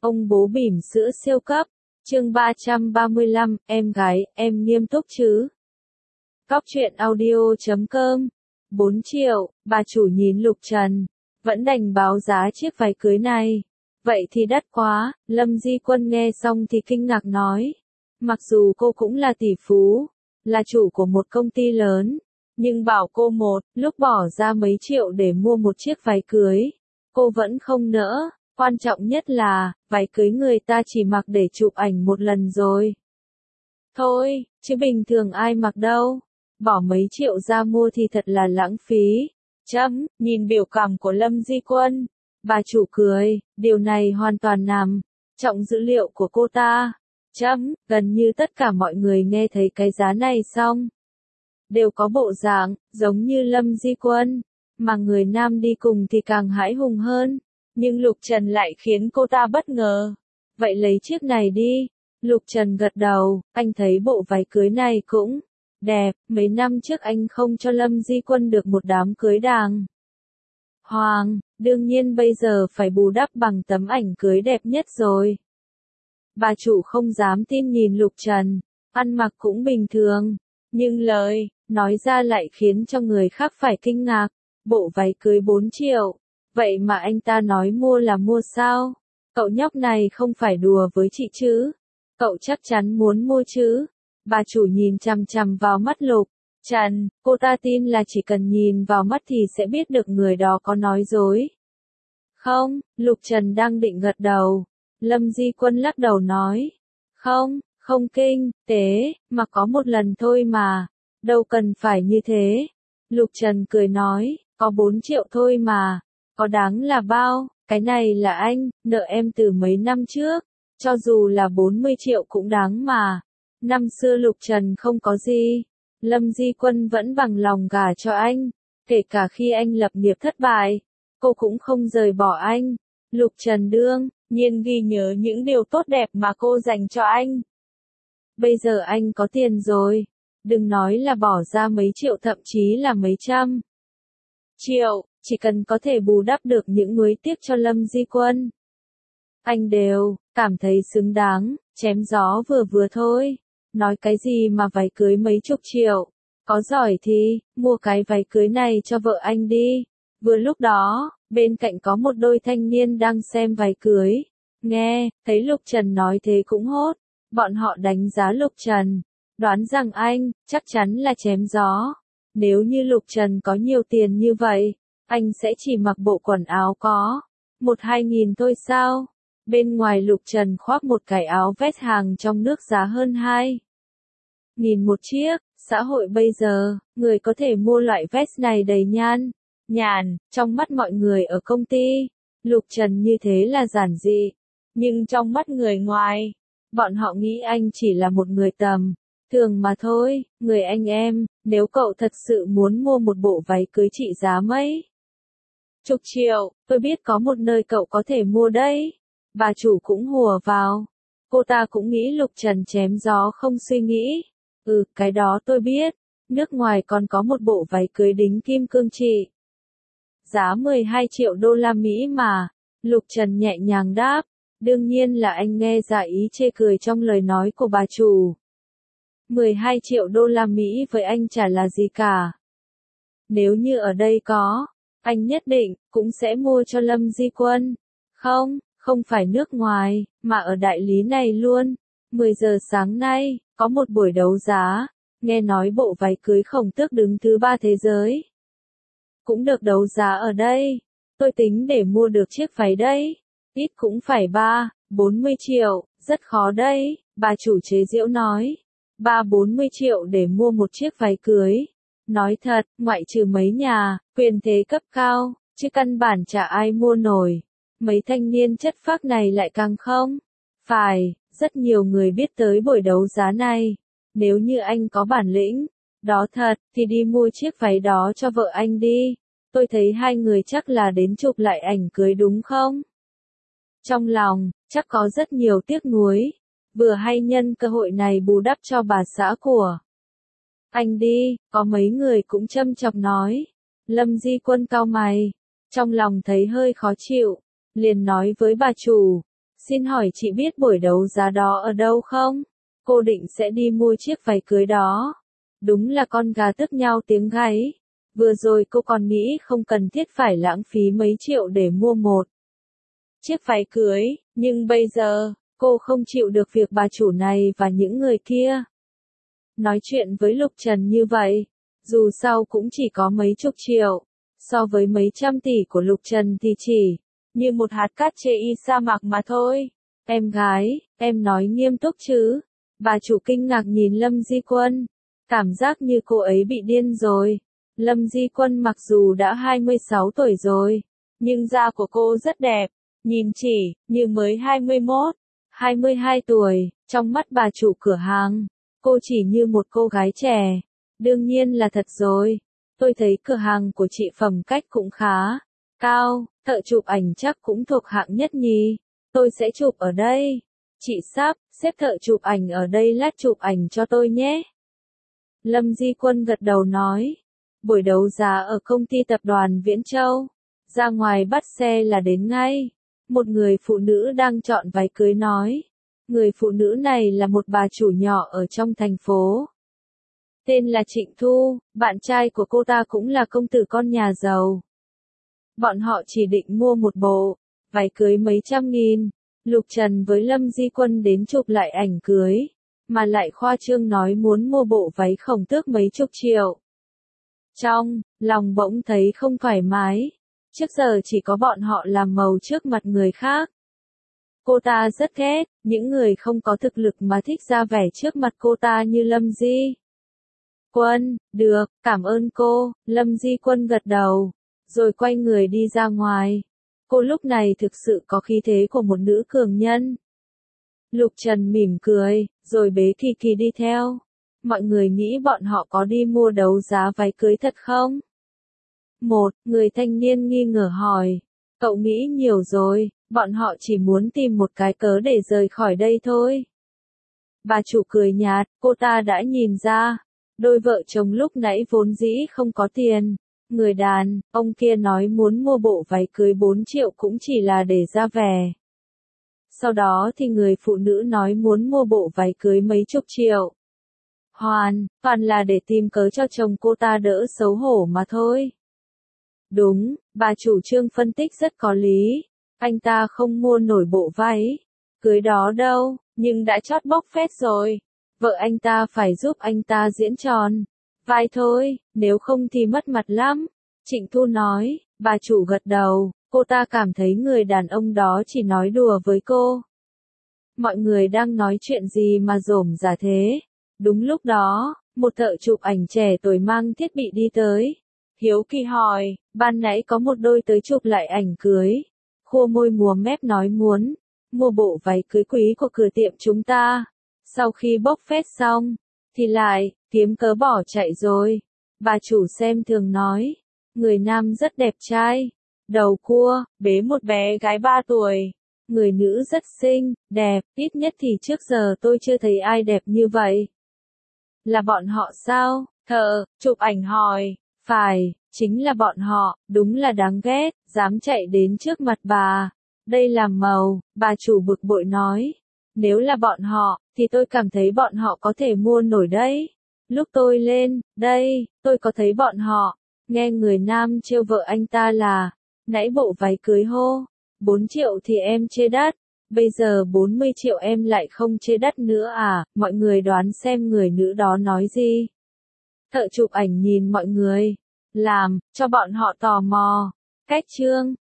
Ông bố bỉm sữa siêu cấp. Chương 335, em gái, em nghiêm túc chứ? Cóc truyện audio.com. 4 triệu, bà chủ nhìn Lục Trần, vẫn đành báo giá chiếc váy cưới này. Vậy thì đắt quá, Lâm Di Quân nghe xong thì kinh ngạc nói. Mặc dù cô cũng là tỷ phú, là chủ của một công ty lớn, nhưng bảo cô lúc bỏ ra mấy triệu để mua một chiếc váy cưới, cô vẫn không nỡ. Quan trọng nhất là, váy cưới người ta chỉ mặc để chụp ảnh một lần rồi. Thôi, chứ bình thường ai mặc đâu. Bỏ mấy triệu ra mua thì thật là lãng phí. Nhìn biểu cảm của Lâm Di Quân, bà chủ cười, điều này hoàn toàn nằm trong dữ liệu của cô ta. Gần như tất cả mọi người nghe thấy cái giá này xong, đều có bộ dạng giống như Lâm Di Quân, mà người nam đi cùng thì càng hãi hùng hơn. Nhưng Lục Trần lại khiến cô ta bất ngờ. Vậy lấy chiếc này đi. Lục Trần gật đầu, anh thấy bộ váy cưới này cũng đẹp. Mấy năm trước anh không cho Lâm Di Quân được một đám cưới đàng hoàng, đương nhiên bây giờ phải bù đắp bằng tấm ảnh cưới đẹp nhất rồi. Bà chủ không dám tin nhìn Lục Trần, ăn mặc cũng bình thường, nhưng lời nói ra lại khiến cho người khác phải kinh ngạc. Bộ váy cưới 4 triệu. Vậy mà anh ta nói mua là mua sao? Cậu nhóc này không phải đùa với chị chứ? Cậu chắc chắn muốn mua chứ? Bà chủ nhìn chằm chằm vào mắt Lục Trần, cô ta tin là chỉ cần nhìn vào mắt thì sẽ biết được người đó có nói dối. Không, Lục Trần đang định gật đầu. Lâm Di Quân lắc đầu nói. Không kinh tế, mà có một lần thôi mà. Đâu cần phải như thế. Lục Trần cười nói, có 4 triệu thôi mà. Có đáng là bao, cái này là anh, nợ em từ mấy năm trước, cho dù là 40 triệu cũng đáng mà. Năm xưa Lục Trần không có gì, Lâm Di Quân vẫn bằng lòng gả cho anh, kể cả khi anh lập nghiệp thất bại, cô cũng không rời bỏ anh. Lục Trần đương nhiên ghi nhớ những điều tốt đẹp mà cô dành cho anh. Bây giờ anh có tiền rồi, đừng nói là bỏ ra mấy triệu thậm chí là mấy trăm triệu. Chỉ cần có thể bù đắp được những nuối tiếc cho Lâm Di Quân, anh đều cảm thấy xứng đáng. Chém gió vừa thôi. Nói cái gì mà váy cưới mấy chục triệu. Có giỏi thì, mua cái váy cưới này cho vợ anh đi. Vừa lúc đó, bên cạnh có một đôi thanh niên đang xem váy cưới. Nghe, thấy Lục Trần nói thế cũng hốt. Bọn họ đánh giá Lục Trần, đoán rằng anh, chắc chắn là chém gió. Nếu như Lục Trần có nhiều tiền như vậy, anh sẽ chỉ mặc bộ quần áo có 1-2 nghìn thôi sao? Bên ngoài Lục Trần khoác một cái áo vest hàng trong nước giá hơn 2 nghìn một chiếc. Xã hội bây giờ, người có thể mua loại vest này đầy nhàn, trong mắt mọi người ở công ty. Lục Trần như thế là giản dị, nhưng trong mắt người ngoài, bọn họ nghĩ anh chỉ là một người tầm thường mà thôi. Người anh em, nếu cậu thật sự muốn mua một bộ váy cưới trị giá mấy chục triệu, tôi biết có một nơi cậu có thể mua đấy. Bà chủ cũng hùa vào. Cô ta cũng nghĩ Lục Trần chém gió không suy nghĩ. Cái đó tôi biết. Nước ngoài còn có một bộ váy cưới đính kim cương trị giá 12 triệu đô la Mỹ mà. Lục Trần nhẹ nhàng đáp. Đương nhiên là anh nghe ra ý chê cười trong lời nói của bà chủ. 12 triệu đô la Mỹ với anh chả là gì cả. Nếu như ở đây có, anh nhất định cũng sẽ mua cho Lâm Di Quân. Không phải nước ngoài, mà ở đại lý này luôn. 10 giờ sáng nay, có một buổi đấu giá. Nghe nói bộ váy cưới Khổng Tước đứng thứ 3 thế giới cũng được đấu giá ở đây. Tôi tính để mua được chiếc váy đấy. Ít cũng phải 30-40 triệu, rất khó đấy. Bà chủ chế giễu nói. 30-40 triệu để mua một chiếc váy cưới. Nói thật, ngoại trừ mấy nhà quyền thế cấp cao, chứ căn bản chả ai mua nổi. Mấy thanh niên chất phác này lại càng không. Phải, rất nhiều người biết tới buổi đấu giá này. Nếu như anh có bản lĩnh, đó thật, thì đi mua chiếc váy đó cho vợ anh đi. Tôi thấy hai người chắc là đến chụp lại ảnh cưới đúng không? Trong lòng, chắc có rất nhiều tiếc nuối. Vừa hay nhân cơ hội này bù đắp cho bà xã của anh đi. Có mấy người cũng châm chọc nói. Lâm Di Quân cau mày, trong lòng thấy hơi khó chịu, liền nói với bà chủ. Xin hỏi chị biết buổi đấu giá đó ở đâu không? Cô định sẽ đi mua chiếc váy cưới đó. Đúng là con gà tức nhau tiếng gáy. Vừa rồi cô còn nghĩ không cần thiết phải lãng phí mấy triệu để mua một chiếc váy cưới, nhưng bây giờ, cô không chịu được việc bà chủ này và những người kia nói chuyện với Lục Trần như vậy. Dù sao cũng chỉ có mấy chục triệu, so với mấy trăm tỷ của Lục Trần thì chỉ như một hạt cát trên sa mạc mà thôi. Em gái, em nói nghiêm túc chứ? Bà chủ kinh ngạc nhìn Lâm Di Quân, cảm giác như cô ấy bị điên rồi. Lâm Di Quân mặc dù đã 26 tuổi rồi, nhưng da của cô rất đẹp, nhìn chỉ như mới 21, 22 tuổi, trong mắt bà chủ cửa hàng, cô chỉ như một cô gái trẻ. Đương nhiên là thật rồi, tôi thấy cửa hàng của chị phẩm cách cũng khá cao, thợ chụp ảnh chắc cũng thuộc hạng nhất nhì. Tôi sẽ chụp ở đây. Chị sắp xếp thợ chụp ảnh ở đây lát chụp ảnh cho tôi nhé. Lâm Di Quân gật đầu nói. Buổi đấu giá ở công ty tập đoàn Viễn Châu. Ra ngoài bắt xe là đến ngay. Một người phụ nữ đang chọn váy cưới nói. Người phụ nữ này là một bà chủ nhỏ ở trong thành phố. Tên là Trịnh Thu, bạn trai của cô ta cũng là công tử con nhà giàu. Bọn họ chỉ định mua một bộ váy cưới mấy trăm nghìn. Lục Trần với Lâm Di Quân đến chụp lại ảnh cưới, mà lại khoa trương nói muốn mua bộ váy khổng tước mấy chục triệu. Trong lòng bỗng thấy không thoải mái. Trước giờ chỉ có bọn họ làm màu trước mặt người khác. Cô ta rất ghét những người không có thực lực mà thích ra vẻ trước mặt cô ta như Lâm Di Quân. Được, cảm ơn cô. Lâm Di Quân gật đầu, rồi quay người đi ra ngoài. Cô lúc này thực sự có khí thế của một nữ cường nhân. Lục Trần mỉm cười, rồi bế Kỳ Kỳ đi theo. Mọi người nghĩ bọn họ có đi mua đấu giá váy cưới thật không? Một người thanh niên nghi ngờ hỏi. Cậu nghĩ nhiều rồi, bọn họ chỉ muốn tìm một cái cớ để rời khỏi đây thôi. Bà chủ cười nhạt, cô ta đã nhìn ra. Đôi vợ chồng lúc nãy vốn dĩ không có tiền. Người đàn ông kia nói muốn mua bộ váy cưới 4 triệu cũng chỉ là để ra vẻ. Sau đó thì người phụ nữ nói muốn mua bộ váy cưới mấy chục triệu. Hoàn toàn là để tìm cớ cho chồng cô ta đỡ xấu hổ mà thôi. Đúng, bà chủ Trương phân tích rất có lý. Anh ta không mua nổi bộ váy cưới đó đâu, nhưng đã chót bốc phét rồi. Vợ anh ta phải giúp anh ta diễn tròn vai thôi, nếu không thì mất mặt lắm. Trịnh Thu nói. Bà chủ gật đầu, cô ta cảm thấy người đàn ông đó chỉ nói đùa với cô. Mọi người đang nói chuyện gì mà rôm rả thế? Đúng lúc đó, một thợ chụp ảnh trẻ tuổi mang thiết bị đi tới. Hiếu kỳ hỏi, ban nãy có một đôi tới chụp lại ảnh cưới. Khô môi múa mép nói muốn mua bộ váy cưới quý của cửa tiệm chúng ta. Sau khi bốc phét xong, thì lại kiếm cớ bỏ chạy rồi. Bà chủ xem thường nói, người nam rất đẹp trai, đầu cua, bế một bé gái 3 tuổi. Người nữ rất xinh, đẹp, ít nhất thì trước giờ tôi chưa thấy ai đẹp như vậy. Là bọn họ sao? Thợ chụp ảnh hỏi. Phải, chính là bọn họ, đúng là đáng ghét, dám chạy đến trước mặt bà. Đây là màu, bà chủ bực bội nói. Nếu là bọn họ, thì tôi cảm thấy bọn họ có thể mua nổi đấy. Lúc tôi lên đây, tôi có thấy bọn họ. Nghe người nam trêu vợ anh ta là, nãy bộ váy cưới hô, 4 triệu thì em chê đắt, bây giờ 40 triệu em lại không chê đắt nữa à? Mọi người đoán xem người nữ đó nói gì. Thợ chụp ảnh nhìn mọi người, làm cho bọn họ tò mò. Cách chương